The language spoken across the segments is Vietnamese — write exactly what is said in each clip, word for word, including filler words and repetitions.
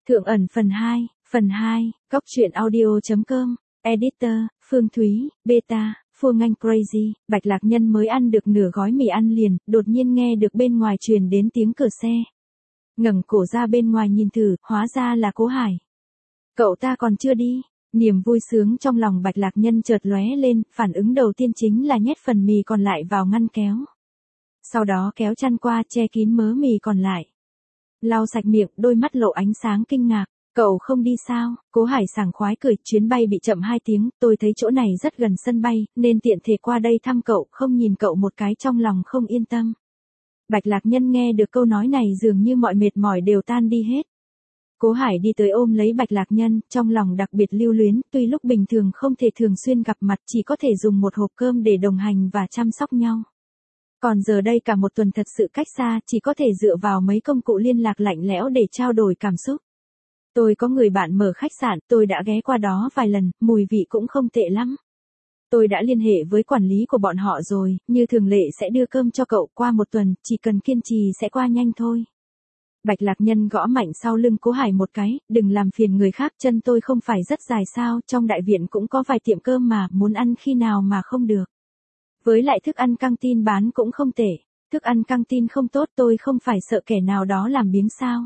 Thượng ẩn phần hai, phần hai, Cóc truyện audio.com, Editor, Phương Thúy, Beta, Phương Anh Crazy, Bạch Lạc Nhân mới ăn được nửa gói mì ăn liền, đột nhiên nghe được bên ngoài truyền đến tiếng cửa xe. Ngẩng cổ ra bên ngoài nhìn thử, hóa ra là Cố Hải. Cậu ta còn chưa đi, niềm vui sướng trong lòng Bạch Lạc Nhân chợt lóe lên, phản ứng đầu tiên chính là nhét phần mì còn lại vào ngăn kéo. Sau đó kéo chăn qua che kín mớ mì còn lại. Lau sạch miệng, đôi mắt lộ ánh sáng kinh ngạc. Cậu không đi sao? Cố Hải sảng khoái cười, chuyến bay bị chậm hai tiếng, tôi thấy chỗ này rất gần sân bay, nên tiện thể qua đây thăm cậu, không nhìn cậu một cái trong lòng không yên tâm. Bạch Lạc Nhân nghe được câu nói này dường như mọi mệt mỏi đều tan đi hết. Cố Hải đi tới ôm lấy Bạch Lạc Nhân, trong lòng đặc biệt lưu luyến, tuy lúc bình thường không thể thường xuyên gặp mặt, chỉ có thể dùng một hộp cơm để đồng hành và chăm sóc nhau. Còn giờ đây cả một tuần thật sự cách xa, chỉ có thể dựa vào mấy công cụ liên lạc lạnh lẽo để trao đổi cảm xúc. Tôi có người bạn mở khách sạn, tôi đã ghé qua đó vài lần, mùi vị cũng không tệ lắm. Tôi đã liên hệ với quản lý của bọn họ rồi, như thường lệ sẽ đưa cơm cho cậu qua một tuần, chỉ cần kiên trì sẽ qua nhanh thôi. Bạch Lạc Nhân gõ mạnh sau lưng Cố Hải một cái, đừng làm phiền người khác, chân tôi không phải rất dài sao, trong đại viện cũng có vài tiệm cơm mà, muốn ăn khi nào mà không được. Với lại thức ăn căng tin bán cũng không tệ, thức ăn căng tin không tốt tôi không phải sợ kẻ nào đó làm biếng sao.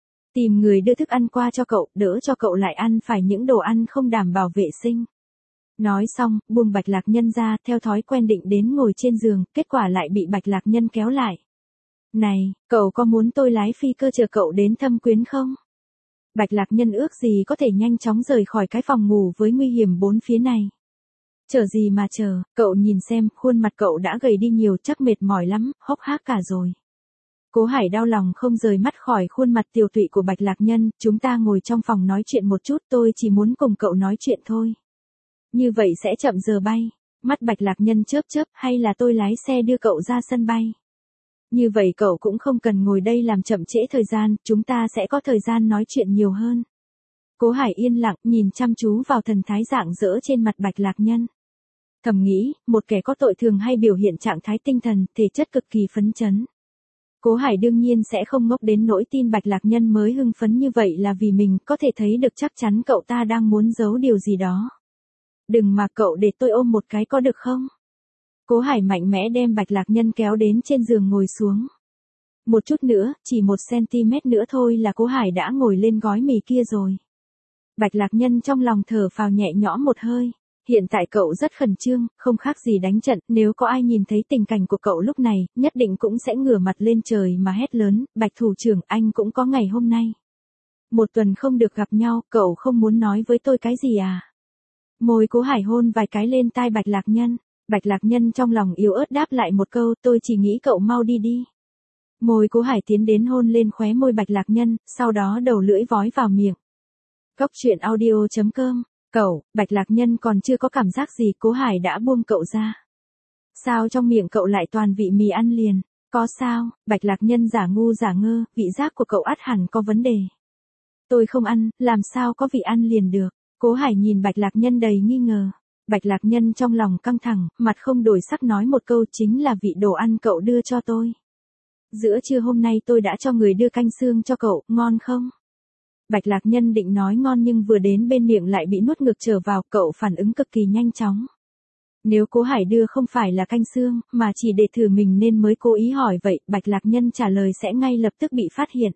Tìm người đưa thức ăn qua cho cậu, đỡ cho cậu lại ăn phải những đồ ăn không đảm bảo vệ sinh. Nói xong, buông Bạch Lạc Nhân ra, theo thói quen định đến ngồi trên giường, kết quả lại bị Bạch Lạc Nhân kéo lại. Này, cậu có muốn tôi lái phi cơ chờ cậu đến thâm quyến không? Bạch Lạc Nhân ước gì có thể nhanh chóng rời khỏi cái phòng ngủ với nguy hiểm bốn phía này. Chờ gì mà chờ, cậu nhìn xem, khuôn mặt cậu đã gầy đi nhiều, chắc mệt mỏi lắm, hốc hác cả rồi. Cố Hải đau lòng không rời mắt khỏi khuôn mặt tiều tụy của Bạch Lạc Nhân, chúng ta ngồi trong phòng nói chuyện một chút, tôi chỉ muốn cùng cậu nói chuyện thôi. Như vậy sẽ chậm giờ bay. Mắt Bạch Lạc Nhân chớp chớp, hay là tôi lái xe đưa cậu ra sân bay. Như vậy cậu cũng không cần ngồi đây làm chậm trễ thời gian, chúng ta sẽ có thời gian nói chuyện nhiều hơn. Cố Hải yên lặng, nhìn chăm chú vào thần thái rạng rỡ trên mặt Bạch Lạc Nhân. Thầm nghĩ, một kẻ có tội thường hay biểu hiện trạng thái tinh thần, thể chất cực kỳ phấn chấn. Cố Hải đương nhiên sẽ không ngốc đến nỗi tin Bạch Lạc Nhân mới hưng phấn như vậy là vì mình, có thể thấy được chắc chắn cậu ta đang muốn giấu điều gì đó. Đừng mà cậu, để tôi ôm một cái có được không? Cố Hải mạnh mẽ đem Bạch Lạc Nhân kéo đến trên giường ngồi xuống. Một chút nữa, chỉ một centimet nữa thôi là Cố Hải đã ngồi lên gói mì kia rồi. Bạch Lạc Nhân trong lòng thở phào nhẹ nhõm một hơi. Hiện tại cậu rất khẩn trương, không khác gì đánh trận, nếu có ai nhìn thấy tình cảnh của cậu lúc này, nhất định cũng sẽ ngửa mặt lên trời mà hét lớn, Bạch thủ trưởng, anh cũng có ngày hôm nay. Một tuần không được gặp nhau, cậu không muốn nói với tôi cái gì à? Môi Cố Hải hôn vài cái lên tai Bạch Lạc Nhân, Bạch Lạc Nhân trong lòng yếu ớt đáp lại một câu, tôi chỉ nghĩ cậu mau đi đi. Môi Cố Hải tiến đến hôn lên khóe môi Bạch Lạc Nhân, sau đó đầu lưỡi vói vào miệng. Cóc truyện audio.com. Cậu, Bạch Lạc Nhân còn chưa có cảm giác gì, Cố Hải đã buông cậu ra. Sao trong miệng cậu lại toàn vị mì ăn liền? Có sao? Bạch Lạc Nhân giả ngu giả ngơ, vị giác của cậu ắt hẳn có vấn đề. Tôi không ăn, làm sao có vị ăn liền được? Cố Hải nhìn Bạch Lạc Nhân đầy nghi ngờ. Bạch Lạc Nhân trong lòng căng thẳng, mặt không đổi sắc nói một câu, chính là vị đồ ăn cậu đưa cho tôi. Giữa trưa hôm nay tôi đã cho người đưa canh xương cho cậu, ngon không? Bạch Lạc Nhân định nói ngon nhưng vừa đến bên miệng lại bị nuốt ngược trở vào, cậu phản ứng cực kỳ nhanh chóng. Nếu Cố Hải đưa không phải là canh xương, mà chỉ để thử mình nên mới cố ý hỏi vậy, Bạch Lạc Nhân trả lời sẽ ngay lập tức bị phát hiện.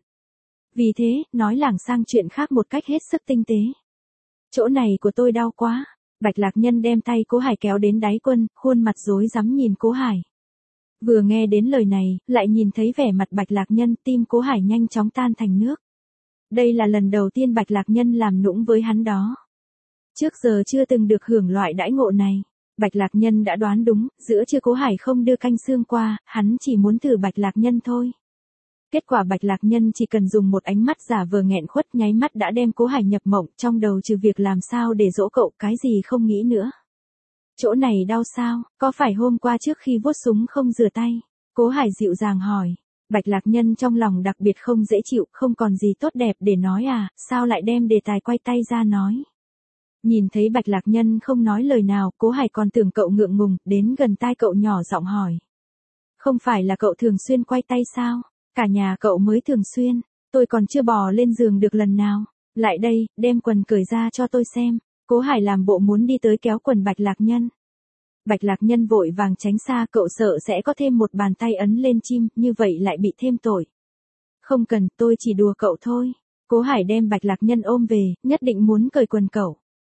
Vì thế, nói lảng sang chuyện khác một cách hết sức tinh tế. Chỗ này của tôi đau quá. Bạch Lạc Nhân đem tay Cố Hải kéo đến đáy quân, khuôn mặt rối rắm nhìn Cố Hải. Vừa nghe đến lời này, lại nhìn thấy vẻ mặt Bạch Lạc Nhân, tim Cố Hải nhanh chóng tan thành nước. Đây là lần đầu tiên Bạch Lạc Nhân làm nũng với hắn đó. Trước giờ chưa từng được hưởng loại đãi ngộ này. Bạch Lạc Nhân đã đoán đúng, giữa trưa Cố Hải không đưa canh xương qua, hắn chỉ muốn thử Bạch Lạc Nhân thôi. Kết quả Bạch Lạc Nhân chỉ cần dùng một ánh mắt giả vờ nghẹn khuất nháy mắt đã đem Cố Hải nhập mộng, trong đầu trừ việc làm sao để dỗ cậu cái gì không nghĩ nữa. Chỗ này đau sao, có phải hôm qua trước khi vuốt súng không rửa tay? Cố Hải dịu dàng hỏi. Bạch Lạc Nhân trong lòng đặc biệt không dễ chịu, không còn gì tốt đẹp để nói à, sao lại đem đề tài quay tay ra nói. Nhìn thấy Bạch Lạc Nhân không nói lời nào, Cố Hải còn tưởng cậu ngượng ngùng, đến gần tai cậu nhỏ giọng hỏi. Không phải là cậu thường xuyên quay tay sao? Cả nhà cậu mới thường xuyên. Tôi còn chưa bò lên giường được lần nào. Lại đây, đem quần cởi ra cho tôi xem. Cố Hải làm bộ muốn đi tới kéo quần Bạch Lạc Nhân. Bạch Lạc Nhân vội vàng tránh xa, cậu sợ sẽ có thêm một bàn tay ấn lên chim, như vậy lại bị thêm tội. Không cần, tôi chỉ đùa cậu thôi. Cố Hải đem Bạch Lạc Nhân ôm về, nhất định muốn cởi quần cậu.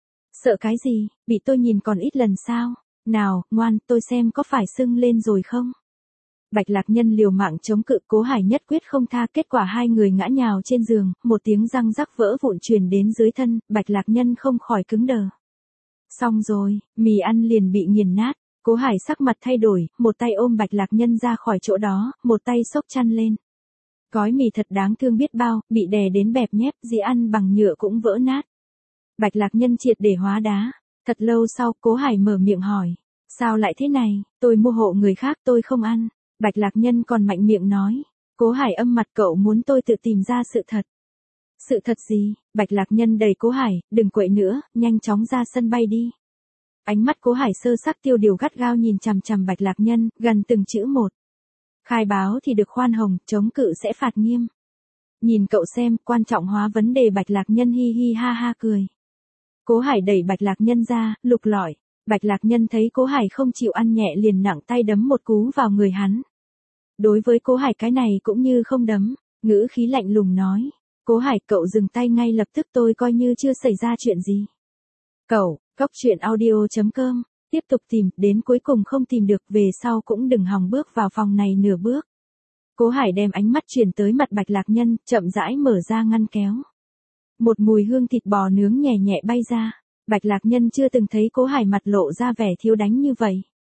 Sợ cái gì, bị tôi nhìn còn ít lần sao? Nào, ngoan, tôi xem có phải sưng lên rồi không? Bạch Lạc Nhân liều mạng chống cự, Cố Hải nhất quyết không tha, kết quả hai người ngã nhào trên giường, một tiếng răng rắc vỡ vụn truyền đến dưới thân, Bạch Lạc Nhân không khỏi cứng đờ. Xong rồi, mì ăn liền bị nghiền nát, Cố Hải sắc mặt thay đổi, một tay ôm Bạch Lạc Nhân ra khỏi chỗ đó, một tay xốc chăn lên. Gói mì thật đáng thương biết bao, bị đè đến bẹp nhép, dĩ ăn bằng nhựa cũng vỡ nát. Bạch Lạc Nhân triệt để hóa đá. Thật lâu sau, Cố Hải mở miệng hỏi. Sao lại thế này, tôi mua hộ người khác tôi không ăn. Bạch Lạc Nhân còn mạnh miệng nói. Cố Hải âm mặt, cậu muốn tôi tự tìm ra sự thật. Sự thật gì? Bạch Lạc Nhân đẩy Cố Hải, đừng quậy nữa, nhanh chóng ra sân bay đi. Ánh mắt Cố Hải sơ sắc tiêu điều gắt gao nhìn chằm chằm Bạch Lạc Nhân, gần từng chữ một. Khai báo thì được khoan hồng, chống cự sẽ phạt nghiêm. Nhìn cậu xem, quan trọng hóa vấn đề. Bạch Lạc Nhân hi hi ha ha cười. Cố Hải đẩy Bạch Lạc Nhân ra, lục lọi. Bạch Lạc Nhân thấy Cố Hải không chịu ăn nhẹ liền nặng tay đấm một cú vào người hắn. Đối với Cố Hải cái này cũng như không đấm, ngữ khí lạnh lùng nói. Cố Hải, cậu dừng tay ngay lập tức, tôi coi như chưa xảy ra chuyện gì. Cậu, góc truyện audio chấm com, tiếp tục tìm, đến cuối cùng không tìm được, về sau cũng đừng hòng bước vào phòng này nửa bước. Cố Hải đem ánh mắt chuyển tới mặt Bạch Lạc Nhân, chậm rãi mở ra ngăn kéo. Một mùi hương thịt bò nướng nhẹ nhẹ bay ra. Bạch Lạc Nhân chưa từng thấy Cố Hải mặt lộ ra vẻ thiếu đánh như vậy.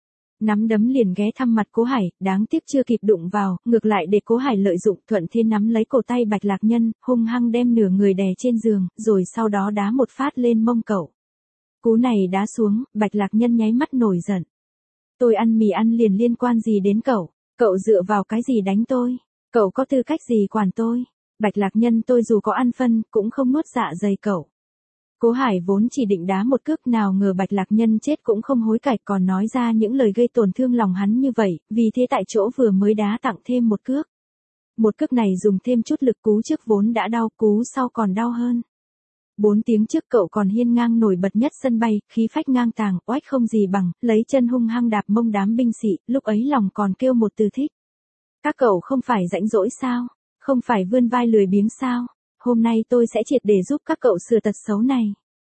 Nắm đấm liền ghé thăm mặt Cố Hải, đáng tiếc chưa kịp đụng vào, ngược lại để Cố Hải lợi dụng, thuận thế nắm lấy cổ tay Bạch Lạc Nhân, hung hăng đem nửa người đè trên giường, rồi sau đó đá một phát lên mông cậu. Cú này đá xuống, Bạch Lạc Nhân nháy mắt nổi giận. Tôi ăn mì ăn liền liên quan gì đến cậu? Cậu dựa vào cái gì đánh tôi? Cậu có tư cách gì quản tôi? Bạch Lạc Nhân, tôi dù có ăn phân, cũng không nuốt dạ dày cậu. Cố Hải vốn chỉ định đá một cước, nào ngờ Bạch Lạc Nhân chết cũng không hối cải, còn nói ra những lời gây tổn thương lòng hắn như vậy, vì thế tại chỗ vừa mới đá tặng thêm một cước. Một cước này dùng thêm chút lực, cú trước vốn đã đau, cú sau còn đau hơn. Bốn tiếng trước cậu còn hiên ngang nổi bật nhất sân bay, khí phách ngang tàng, oách không gì bằng, lấy chân hung hăng đạp mông đám binh sĩ, lúc ấy lòng còn kêu một từ thích. Các cậu không phải rãnh rỗi sao? Không phải vươn vai lười biếng sao? Hôm nay tôi sẽ triệt để giúp các cậu sửa tật xấu này.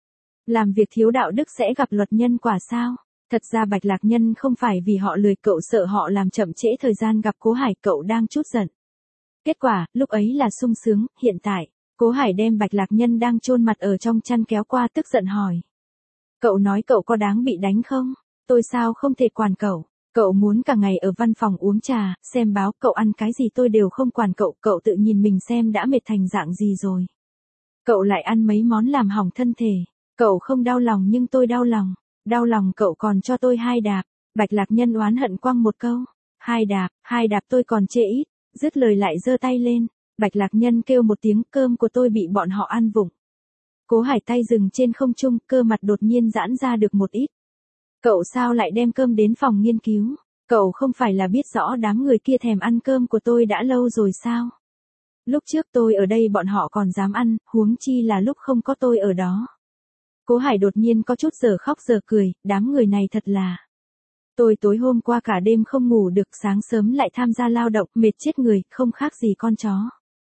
Làm việc thiếu đạo đức sẽ gặp luật nhân quả sao? Thật ra Bạch Lạc Nhân không phải vì họ lười, cậu sợ họ làm chậm trễ thời gian gặp Cố Hải, cậu đang chút giận. Kết quả, lúc ấy là sung sướng, hiện tại, Cố Hải đem Bạch Lạc Nhân đang chôn mặt ở trong chăn kéo qua, tức giận hỏi. Cậu nói cậu có đáng bị đánh không? Tôi sao không thể quản cậu? Cậu muốn cả ngày ở văn phòng uống trà, xem báo, cậu ăn cái gì tôi đều không quản cậu, cậu tự nhìn mình xem đã mệt thành dạng gì rồi. Cậu lại ăn mấy món làm hỏng thân thể, cậu không đau lòng nhưng tôi đau lòng, đau lòng cậu còn cho tôi hai đạp. Bạch Lạc Nhân oán hận quăng một câu, hai đạp, hai đạp tôi còn chê ít, dứt lời lại giơ tay lên. Bạch Lạc Nhân kêu một tiếng, cơm của tôi bị bọn họ ăn vụng. Cố Hải tay dừng trên không trung, cơ mặt đột nhiên giãn ra được một ít. Cậu sao lại đem cơm đến phòng nghiên cứu? Cậu không phải là biết rõ đám người kia thèm ăn cơm của tôi đã lâu rồi sao? Lúc trước tôi ở đây bọn họ còn dám ăn, huống chi là lúc không có tôi ở đó. Cố Hải đột nhiên có chút giờ khóc giờ cười, đám người này thật là. Tôi tối hôm qua cả đêm không ngủ được, sáng sớm lại tham gia lao động, mệt chết người, không khác gì con chó.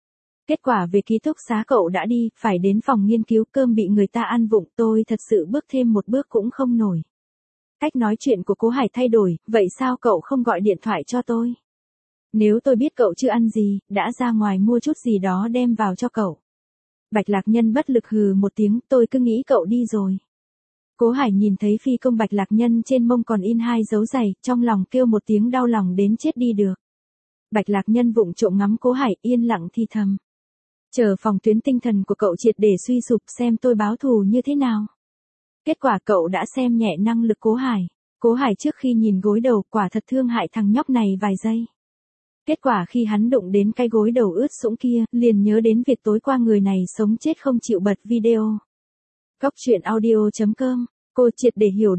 Kết quả về ký túc xá cậu đã đi, phải đến phòng nghiên cứu, cơm bị người ta ăn vụng, tôi thật sự bước thêm một bước cũng không nổi. Cách nói chuyện của Cố Hải thay đổi, vậy sao cậu không gọi điện thoại cho tôi? Nếu tôi biết cậu chưa ăn gì, đã ra ngoài mua chút gì đó đem vào cho cậu. Bạch Lạc Nhân bất lực hừ một tiếng, tôi cứ nghĩ cậu đi rồi. Cố Hải nhìn thấy phi công Bạch Lạc Nhân trên mông còn in hai dấu giày, trong lòng kêu một tiếng đau lòng đến chết đi được. Bạch Lạc Nhân vụng trộm ngắm Cố Hải, yên lặng thì thầm. Chờ phòng tuyến tinh thần của cậu triệt để suy sụp xem tôi báo thù như thế nào. Kết quả cậu đã xem nhẹ năng lực Cố Hải. Cố Hải trước khi nhìn gối đầu quả thật thương hại thằng nhóc này vài giây. Kết quả khi hắn đụng đến cái gối đầu ướt sũng kia, liền nhớ đến việc tối qua người này sống chết không chịu bật video. Góc truyện audio chấm com, cô triệt để hiểu được.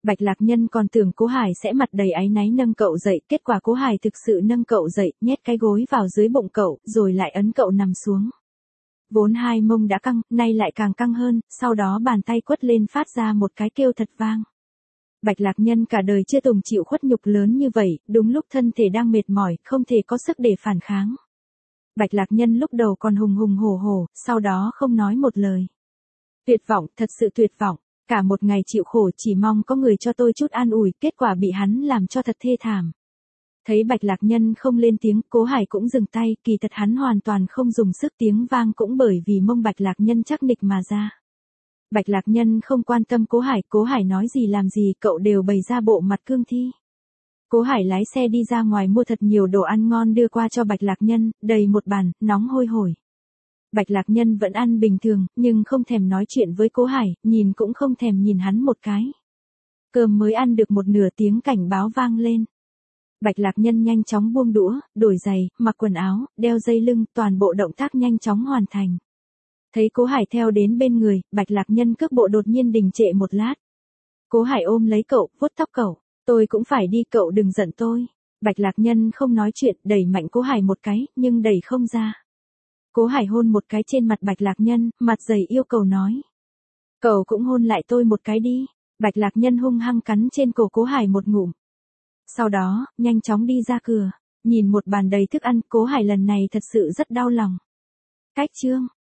Bạch Lạc Nhân còn tưởng Cố Hải sẽ mặt đầy áy náy nâng cậu dậy, kết quả Cố Hải thực sự nâng cậu dậy, nhét cái gối vào dưới bụng cậu, rồi lại ấn cậu nằm xuống. Vốn hai mông đã căng, nay lại càng căng hơn, sau đó bàn tay quất lên phát ra một cái kêu thật vang. Bạch Lạc Nhân cả đời chưa từng chịu khuất nhục lớn như vậy, đúng lúc thân thể đang mệt mỏi, không thể có sức để phản kháng. Bạch Lạc Nhân lúc đầu còn hùng hùng hổ hổ, sau đó không nói một lời. Tuyệt vọng, thật sự tuyệt vọng, cả một ngày chịu khổ chỉ mong có người cho tôi chút an ủi, kết quả bị hắn làm cho thật thê thảm. Thấy Bạch Lạc Nhân không lên tiếng, Cố Hải cũng dừng tay, kỳ thật hắn hoàn toàn không dùng sức, tiếng vang cũng bởi vì mông Bạch Lạc Nhân chắc nịch mà ra. Bạch Lạc Nhân không quan tâm Cố Hải, Cố Hải nói gì làm gì cậu đều bày ra bộ mặt cương thi. Cố Hải lái xe đi ra ngoài mua thật nhiều đồ ăn ngon đưa qua cho Bạch Lạc Nhân, đầy một bàn, nóng hôi hổi. Bạch Lạc Nhân vẫn ăn bình thường, nhưng không thèm nói chuyện với Cố Hải, nhìn cũng không thèm nhìn hắn một cái. Cơm mới ăn được một nửa tiếng cảnh báo vang lên. Bạch Lạc Nhân nhanh chóng buông đũa, đổi giày, mặc quần áo, đeo dây lưng, toàn bộ động tác nhanh chóng hoàn thành. Thấy Cố Hải theo đến bên người, Bạch Lạc Nhân cước bộ đột nhiên đình trệ một lát. Cố Hải ôm lấy cậu, vuốt tóc cậu, tôi cũng phải đi cậu đừng giận tôi. Bạch Lạc Nhân không nói chuyện, đẩy mạnh Cố Hải một cái, nhưng đẩy không ra. Cố Hải hôn một cái trên mặt Bạch Lạc Nhân, mặt dày yêu cầu nói. Cậu cũng hôn lại tôi một cái đi. Bạch Lạc Nhân hung hăng cắn trên cổ Cố Hải một ngụm. Sau đó, nhanh chóng đi ra cửa, nhìn một bàn đầy thức ăn, Cố Hải lần này thật sự rất đau lòng. Cách chương